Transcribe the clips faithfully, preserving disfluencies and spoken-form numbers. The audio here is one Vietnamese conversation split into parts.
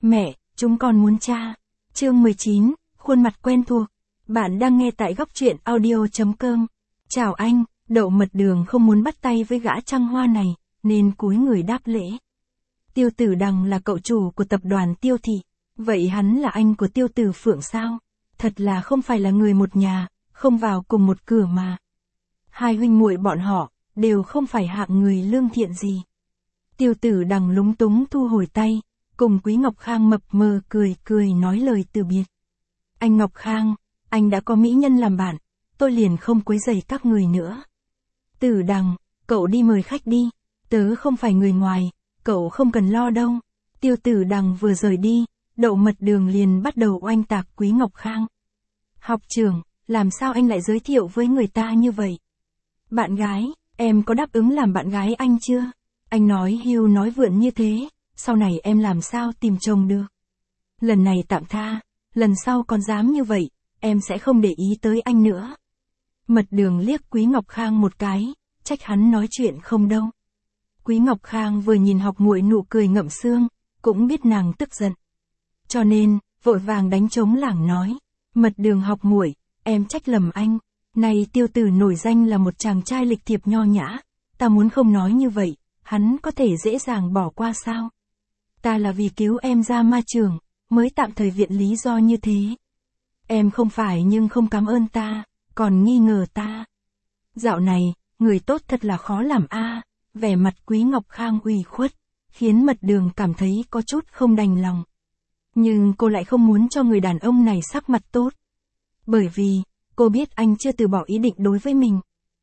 Mẹ, chúng con muốn cha. Chương mười chín, khuôn mặt quen thuộc. Bạn đang nghe tại góc truyện audio chấm com. Chào anh, Đậu Mật Đường không muốn bắt tay với gã trăng hoa này, nên cúi người đáp lễ. Tiêu Tử Đằng là cậu chủ của tập đoàn Tiêu Thị, vậy hắn là anh của Tiêu Tử Phượng sao? Thật là không phải là người một nhà, không vào cùng một cửa mà. Hai huynh muội bọn họ, đều không phải hạng người lương thiện gì. Tiêu Tử Đằng lúng túng thu hồi tay, cùng Quý Ngọc Khang mập mờ cười cười nói lời từ biệt. Anh Ngọc Khang, anh đã có mỹ nhân làm bạn, tôi liền không quấy rầy các người nữa. Tử Đằng, cậu đi mời khách đi, tớ không phải người ngoài, cậu không cần lo đâu. Tiêu Tử Đằng vừa rời đi, Đậu Mật Đường liền bắt đầu oanh tạc Quý Ngọc Khang. Học trưởng, làm sao anh lại giới thiệu với người ta như vậy? Bạn gái, em có đáp ứng làm bạn gái anh chưa? Anh nói hưu nói vượn như thế, sau này em làm sao tìm chồng được? Lần này tạm tha, lần sau còn dám như vậy, em sẽ không để ý tới anh nữa. Mật Đường liếc Quý Ngọc Khang một cái, trách hắn nói chuyện không đâu. Quý Ngọc Khang vừa nhìn học muội nụ cười ngậm xương, cũng biết nàng tức giận. Cho nên, vội vàng đánh trống lảng nói, Mật Đường học muội, em trách lầm anh, này Tiêu Tử nổi danh là một chàng trai lịch thiệp nho nhã, ta muốn không nói như vậy, hắn có thể dễ dàng bỏ qua sao? Ta là vì cứu em ra ma trường, mới tạm thời viện lý do như thế. Em không phải nhưng không cảm ơn ta, còn nghi ngờ ta. Dạo này, người tốt thật là khó làm a. Vẻ mặt Quý Ngọc Khang ủy khuất, khiến Mật Đường cảm thấy có chút không đành lòng. Nhưng cô lại không muốn cho người đàn ông này sắc mặt tốt. Bởi vì, cô biết anh chưa từ bỏ ý định đối với mình.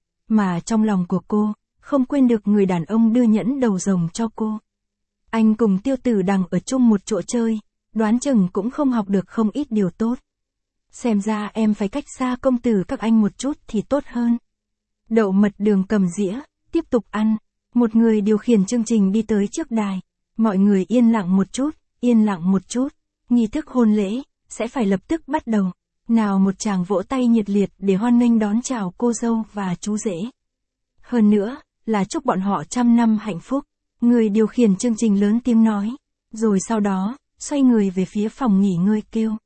Mà trong lòng của cô, không quên được người đàn ông đưa nhẫn đầu rồng cho cô. Anh cùng Tiêu Tử Đằng ở chung một chỗ chơi, đoán chừng cũng không học được không ít điều tốt. Xem ra em phải cách xa công tử các anh một chút thì tốt hơn. Đậu Mật Đường cầm dĩa, tiếp tục ăn. Một người điều khiển chương trình đi tới trước đài. Mọi người yên lặng một chút, yên lặng một chút. Nghi thức hôn lễ, sẽ phải lập tức bắt đầu. Nào một chàng vỗ tay nhiệt liệt để hoan nghênh đón chào cô dâu và chú rể. Hơn nữa, là chúc bọn họ trăm năm hạnh phúc. Người điều khiển chương trình lớn tiếng nói. Rồi sau đó, xoay người về phía phòng nghỉ ngơi kêu.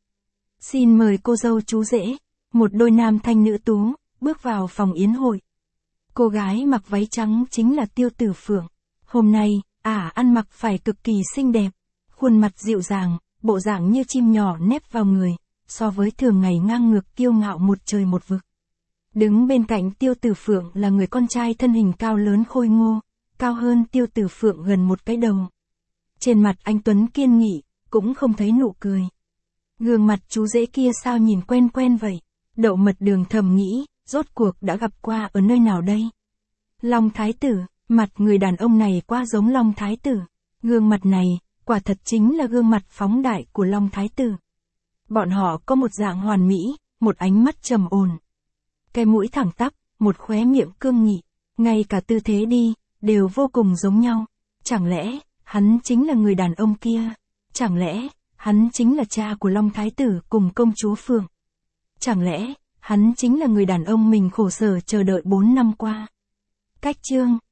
Xin mời cô dâu chú rể. Một đôi nam thanh nữ tú, bước vào phòng yến hội. Cô gái mặc váy trắng chính là Tiêu Tử Phượng. Hôm nay, ả à, ăn mặc phải cực kỳ xinh đẹp. Khuôn mặt dịu dàng, bộ dạng như chim nhỏ nép vào người. So với thường ngày ngang ngược kiêu ngạo một trời một vực. Đứng bên cạnh Tiêu Tử Phượng là người con trai thân hình cao lớn khôi ngô, cao hơn Tiêu Tử Phượng gần một cái đầu. Trên mặt anh tuấn kiên nghị, cũng không thấy nụ cười. Gương mặt chú rể kia sao nhìn quen quen vậy? Đậu Mật Đường thầm nghĩ, rốt cuộc đã gặp qua ở nơi nào đây? Long Thái Tử, mặt người đàn ông này quá giống Long Thái Tử. Gương mặt này, quả thật chính là gương mặt phóng đại của Long Thái Tử. Bọn họ có một dạng hoàn mỹ, một ánh mắt trầm ổn. Cái mũi thẳng tắp, một khóe miệng cương nghị, ngay cả tư thế đi, đều vô cùng giống nhau. Chẳng lẽ, hắn chính là người đàn ông kia? Chẳng lẽ, hắn chính là cha của Long Thái Tử cùng công chúa Phượng? Chẳng lẽ, hắn chính là người đàn ông mình khổ sở chờ đợi bốn năm qua? Cách chương